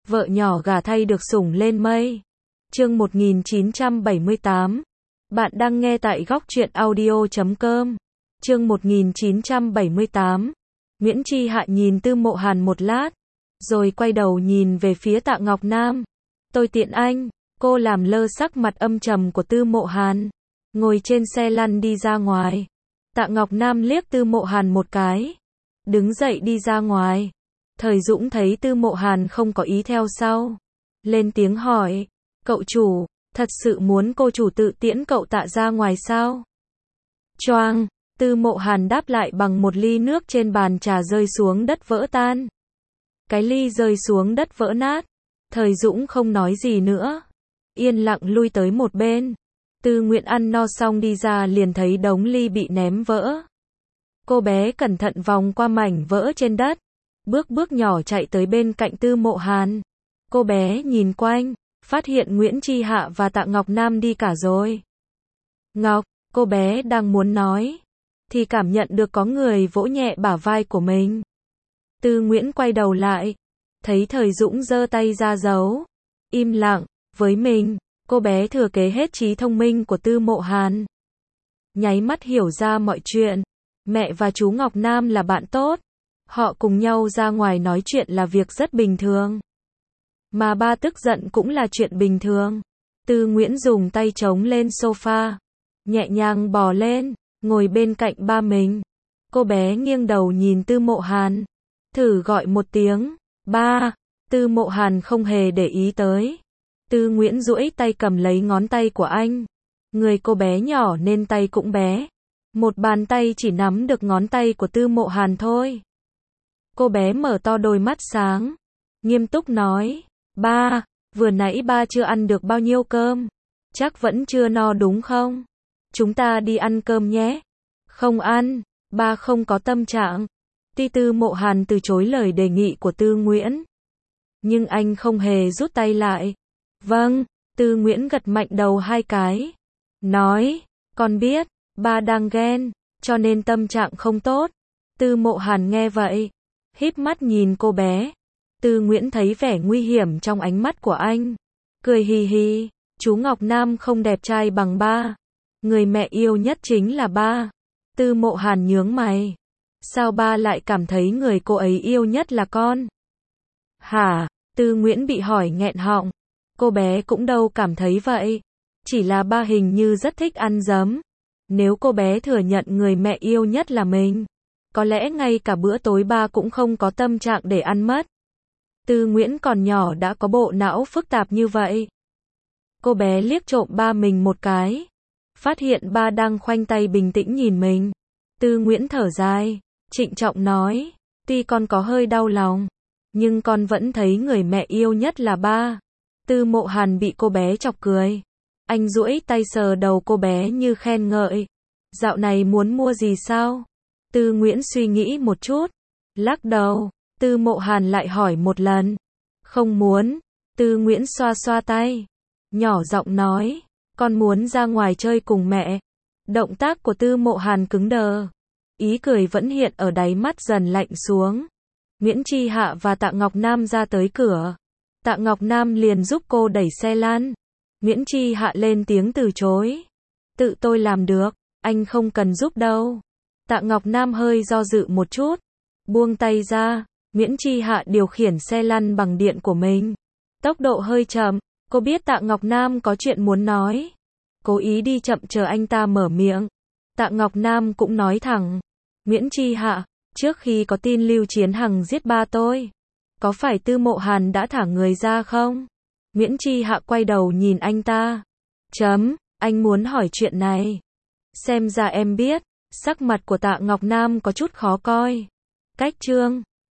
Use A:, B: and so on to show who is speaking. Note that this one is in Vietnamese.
A: vợ nhỏ gả thay được sủng lên mây. Chương 1978. Bạn đang nghe tại góc truyện audio.com. Chương 1978. Nguyễn Chi Hạ nhìn Tư Mộ Hàn một lát, rồi quay đầu nhìn về phía Tạ Ngọc Nam. Tôi tiện anh. Cô làm lơ sắc mặt âm trầm của Tư Mộ Hàn, ngồi trên xe lăn đi ra ngoài. Tạ Ngọc Nam liếc Tư Mộ Hàn một cái, đứng dậy đi ra ngoài. Thời Dũng thấy Tư Mộ Hàn không có ý theo sau, lên tiếng hỏi, cậu chủ, thật sự muốn cô chủ tự tiễn cậu Tạ ra ngoài sao? Choang, Tư Mộ Hàn đáp lại bằng một ly nước trên bàn trà rơi xuống đất vỡ tan. Cái ly rơi xuống đất vỡ nát. Thời Dũng không nói gì nữa, yên lặng lui tới một bên. Tư Nguyễn ăn no xong đi ra liền thấy đống ly bị ném vỡ. Cô bé cẩn thận vòng qua mảnh vỡ trên đất, bước nhỏ chạy tới bên cạnh Tư Mộ Hàn. Cô bé nhìn quanh, phát hiện Nguyễn Chi Hạ và Tạ Ngọc Nam đi cả rồi. Ngọc, cô bé đang muốn nói, thì cảm nhận được có người vỗ nhẹ bả vai của mình. Tư Nguyễn quay đầu lại, thấy Thời Dũng giơ tay ra giấu, im lặng, với mình. Cô bé thừa kế hết trí thông minh của Tư Mộ Hàn, nháy mắt hiểu ra mọi chuyện. Mẹ và chú Ngọc Nam là bạn tốt, họ cùng nhau ra ngoài nói chuyện là việc rất bình thường. Mà ba tức giận cũng là chuyện bình thường. Tư Nguyễn dùng tay chống lên sofa, nhẹ nhàng bò lên, ngồi bên cạnh ba mình. Cô bé nghiêng đầu nhìn Tư Mộ Hàn, thử gọi một tiếng, ba. Tư Mộ Hàn không hề để ý tới. Tư Nguyễn duỗi tay cầm lấy ngón tay của anh. Người cô bé nhỏ nên tay cũng bé. Một bàn tay chỉ nắm được ngón tay của Tư Mộ Hàn thôi. Cô bé mở to đôi mắt sáng, nghiêm túc nói, ba, vừa nãy ba chưa ăn được bao nhiêu cơm. Chắc vẫn chưa no đúng không? Chúng ta đi ăn cơm nhé. Không ăn, ba không có tâm trạng. Tư Mộ Hàn từ chối lời đề nghị của Tư Nguyễn. Nhưng anh không hề rút tay lại. Vâng, Tư Nguyễn gật mạnh đầu hai cái. Nói, con biết, ba đang ghen, cho nên tâm trạng không tốt. Tư Mộ Hàn nghe vậy, híp mắt nhìn cô bé. Tư Nguyễn thấy vẻ nguy hiểm trong ánh mắt của anh, cười hì hì, chú Ngọc Nam không đẹp trai bằng ba. Người mẹ yêu nhất chính là ba. Tư Mộ Hàn nhướng mày. Sao ba lại cảm thấy người cô ấy yêu nhất là con? Hả? Tư Nguyễn bị hỏi nghẹn họng. Cô bé cũng đâu cảm thấy vậy. Chỉ là ba hình như rất thích ăn dấm. Nếu cô bé thừa nhận người mẹ yêu nhất là mình, có lẽ ngay cả bữa tối ba cũng không có tâm trạng để ăn mất. Tư Nguyễn còn nhỏ đã có bộ não phức tạp như vậy. Cô bé liếc trộm ba mình một cái, phát hiện ba đang khoanh tay bình tĩnh nhìn mình. Tư Nguyễn thở dài, trịnh trọng nói, tuy con có hơi đau lòng, nhưng con vẫn thấy người mẹ yêu nhất là ba. Tư Mộ Hàn bị cô bé chọc cười. Anh duỗi tay sờ đầu cô bé như khen ngợi. Dạo này muốn mua gì sao? Tư Nguyễn suy nghĩ một chút, lắc đầu. Tư Mộ Hàn lại hỏi một lần. Không muốn. Tư Nguyễn xoa xoa tay, nhỏ giọng nói, con muốn ra ngoài chơi cùng mẹ. Động tác của Tư Mộ Hàn cứng đờ. Ý cười vẫn hiện ở đáy mắt dần lạnh xuống. Nguyễn Chi Hạ và Tạ Ngọc Nam ra tới cửa. Tạ Ngọc Nam liền giúp cô đẩy xe lăn. Nguyễn Chi Hạ lên tiếng từ chối. Tự tôi làm được, anh không cần giúp đâu. Tạ Ngọc Nam hơi do dự một chút, buông tay ra. Nguyễn Chi Hạ điều khiển xe lăn bằng điện của mình, tốc độ hơi chậm. Cô biết Tạ Ngọc Nam có chuyện muốn nói, cố ý đi chậm chờ anh ta mở miệng. Tạ Ngọc Nam cũng nói thẳng, Nguyễn Chi Hạ, trước khi có tin Lưu Chiến Hằng giết ba tôi, có phải Tư Mộ Hàn đã thả người ra không? Nguyễn Chi Hạ quay đầu nhìn anh ta. Anh muốn hỏi chuyện này. Xem ra em biết. Sắc mặt của Tạ Ngọc Nam có chút khó coi. Cách chương